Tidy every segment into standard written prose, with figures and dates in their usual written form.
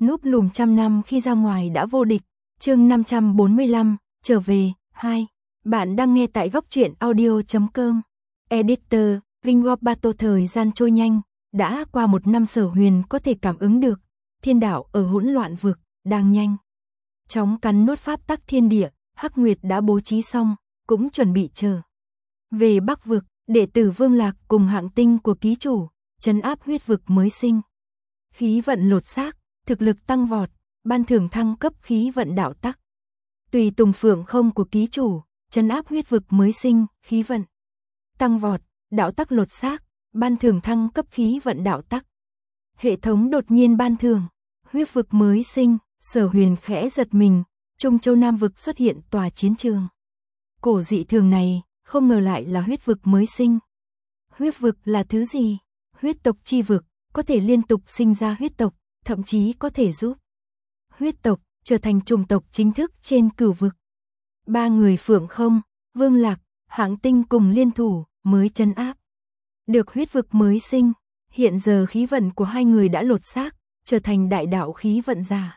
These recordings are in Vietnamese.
Núp lùm trăm năm khi ra ngoài đã vô địch. Chương 545, trở về, 2. Bạn đang nghe tại góc truyện audio.com. Editor, Vinh Bato. Thời gian trôi nhanh, đã qua một năm. Sở Huyền có thể cảm ứng được thiên đạo ở hỗn loạn vực đang nhanh chóng cắn nuốt pháp tắc thiên địa. Hắc Nguyệt đã bố trí xong, cũng chuẩn bị chờ về Bắc vực. Đệ tử Vương Lạc cùng Hạng Tinh của ký chủ trấn áp huyết vực mới sinh, khí vận lột xác, thực lực tăng vọt, ban thưởng thăng cấp khí vận đạo tắc. Tùy Tùng Phượng Không của ký chủ trấn áp huyết vực mới sinh, khí vận tăng vọt, đạo tắc lột xác, ban thưởng thăng cấp khí vận đạo tắc. Hệ thống đột nhiên ban thưởng huyết vực mới sinh. Sở Huyền khẽ giật mình. Trung Châu Nam vực xuất hiện tòa chiến trường cổ dị thường này, không ngờ lại là huyết vực mới sinh. Huyết vực là thứ gì? Huyết tộc chi vực, có thể liên tục sinh ra huyết tộc, thậm chí có thể giúp huyết tộc trở thành chủng tộc chính thức trên cửu vực. Ba người Phượng Không, Vương Lạc, Hạng Tinh cùng liên thủ mới trấn áp được huyết vực mới sinh. Hiện giờ khí vận của hai người đã lột xác, trở thành đại đạo khí vận giả.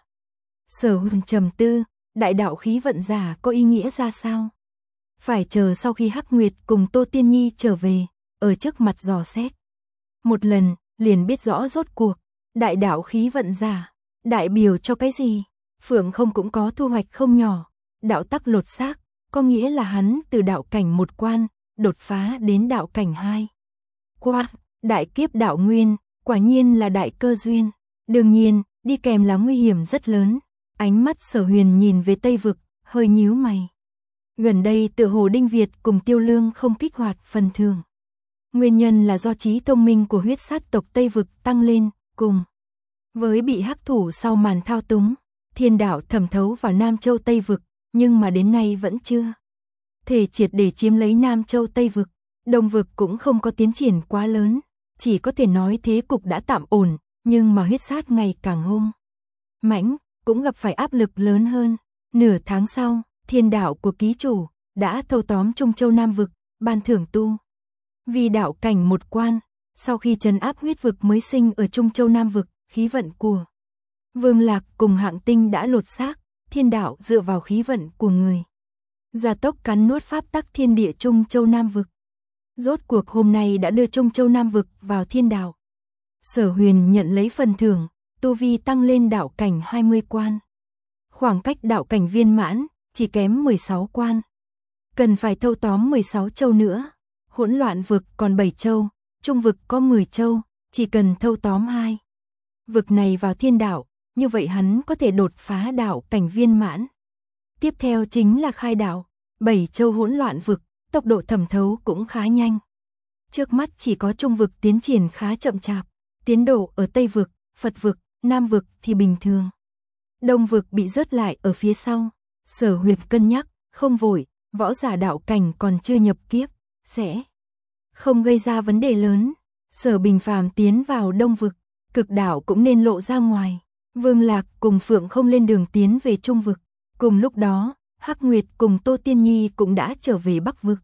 Sở Huyền trầm tư, đại đạo khí vận giả có ý nghĩa ra sao? Phải chờ sau khi Hắc Nguyệt cùng Tô Tiên Nhi trở về, ở trước mặt dò xét một lần, liền biết rõ rốt cuộc đại đạo khí vận giả đại biểu cho cái gì. Phượng Không cũng có thu hoạch không nhỏ. Đạo tắc lột xác, có nghĩa là hắn từ đạo cảnh 1 quan đột phá đến đạo cảnh 2 qua. Đại kiếp đạo nguyên, quả nhiên là đại cơ duyên. Đương nhiên, đi kèm là nguy hiểm rất lớn. Ánh mắt Sở Huyền nhìn về Tây vực, hơi nhíu mày. Gần đây tựa hồ Đinh Việt cùng Tiêu Lương không kích hoạt phần thưởng. Nguyên nhân là do trí thông minh của huyết sát tộc Tây vực tăng lên, cùng với bị hắc thủ sau màn thao túng, thiên đạo thẩm thấu vào Nam Châu Tây vực, nhưng mà đến nay vẫn chưa thể triệt để chiếm lấy Nam Châu Tây vực. Đông vực cũng không có tiến triển quá lớn, chỉ có thể nói thế cục đã tạm ổn, nhưng mà huyết sát ngày càng hung mãnh, cũng gặp phải áp lực lớn hơn. Nửa tháng sau, thiên đạo của ký chủ đã thâu tóm Trung Châu Nam vực, ban thưởng tu vì đạo cảnh 1 quan. Sau khi trấn áp huyết vực mới sinh ở Trung Châu Nam vực, khí vận của Vương Lạc cùng Hạng Tinh đã lột xác. Thiên đạo dựa vào khí vận của người gia tốc cắn nuốt pháp tắc thiên địa Trung Châu Nam vực. Rốt cuộc hôm nay đã đưa Trung Châu Nam vực vào thiên đạo. Sở Huyền nhận lấy phần thưởng, tu vi tăng lên đạo cảnh 20 quan. Khoảng cách đạo cảnh viên mãn chỉ kém 16 quan. Cần phải thâu tóm 16 châu nữa. Hỗn loạn vực còn 7 châu, trung vực có 10 châu, chỉ cần thâu tóm 2 vực này vào thiên đạo, như vậy hắn có thể đột phá đạo cảnh viên mãn. Tiếp theo chính là khai đạo. 7 châu hỗn loạn vực, tốc độ thẩm thấu cũng khá nhanh. Trước mắt chỉ có trung vực tiến triển khá chậm chạp. Tiến độ ở Tây vực, Phật vực, Nam vực thì bình thường. Đông vực bị rớt lại ở phía sau. Sở Huyền cân nhắc, không vội, võ giả đạo cảnh còn chưa nhập kiếp, sẽ không gây ra vấn đề lớn. Sở Bình Phàm tiến vào Đông vực, cực đạo cũng nên lộ ra ngoài. Vương Lạc cùng Phượng Không lên đường tiến về Trung vực. Cùng lúc đó, Hắc Nguyệt cùng Tô Tiên Nhi cũng đã trở về Bắc vực.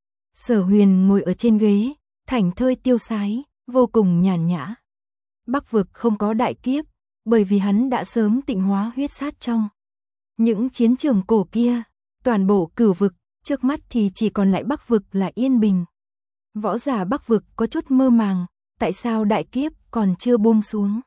Sở Huyền ngồi ở trên ghế, thảnh thơi tiêu sái, vô cùng nhàn nhã. Bắc vực không có đại kiếp, bởi vì hắn đã sớm tịnh hóa huyết sát trong những chiến trường cổ kia. Toàn bộ cửu vực, trước mắt thì chỉ còn lại Bắc vực là yên bình. Võ giả Bắc vực có chút mơ màng, tại sao đại kiếp còn chưa buông xuống.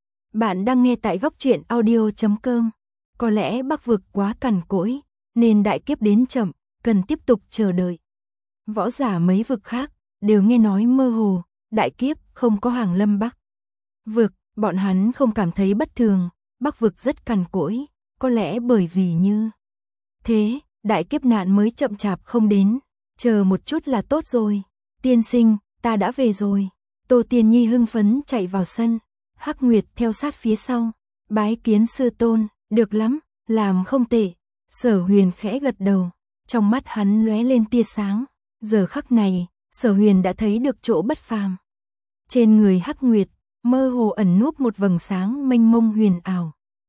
Bạn đang nghe tại góc truyện audio.com. Có lẽ Bắc vực quá cằn cỗi, nên đại kiếp đến chậm, cần tiếp tục chờ đợi. Võ giả mấy vực khác đều nghe nói mơ hồ, đại kiếp không có hàng lâm Bắc vực, bọn hắn không cảm thấy bất thường. Bắc vực rất cằn cỗi, có lẽ bởi vì như thế, đại kiếp nạn mới chậm chạp không đến. Chờ một chút là tốt rồi. Tiên sinh, ta đã về rồi. Tô Tiên Nhi hưng phấn chạy vào sân. Hắc Nguyệt theo sát phía sau. Bái kiến sư tôn, được lắm, làm không tệ. Sở Huyền khẽ gật đầu, trong mắt hắn lóe lên tia sáng. Giờ khắc này, Sở Huyền đã thấy được chỗ bất phàm. Trên người Hắc Nguyệt, mơ hồ ẩn núp một vầng sáng mênh mông huyền ảo.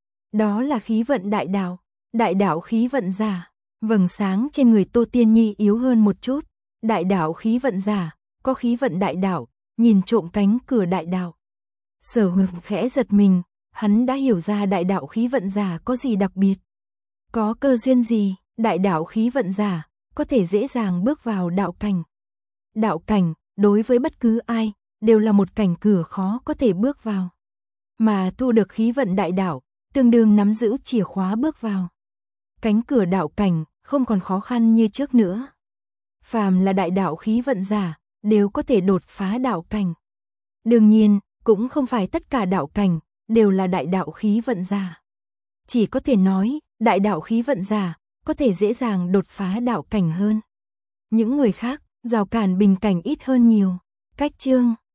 Đó là khí vận đại đạo khí vận giả. Vầng sáng trên người Tô Tiên Nhi yếu hơn một chút. Đại đạo khí vận giả, có khí vận đại đạo, nhìn trộm cánh cửa đại đạo. Sở Huyền khẽ giật mình, hắn đã hiểu ra đại đạo khí vận giả có gì đặc biệt. Có cơ duyên gì, đại đạo khí vận giả có thể dễ dàng bước vào đạo cảnh. Đạo cảnh, đối với bất cứ ai, đều là một cảnh cửa khó có thể bước vào. Mà thu được khí vận đại đạo, tương đương nắm giữ chìa khóa bước vào. Cánh cửa đạo cảnh không còn khó khăn như trước nữa. Phàm là đại đạo khí vận giả, đều có thể đột phá đạo cảnh. Đương nhiên, cũng không phải tất cả đạo cảnh đều là đại đạo khí vận giả. Chỉ có thể nói, đại đạo khí vận giả có thể dễ dàng đột phá đạo cảnh hơn. Những người khác, rào cản bình cảnh ít hơn nhiều. Cách chương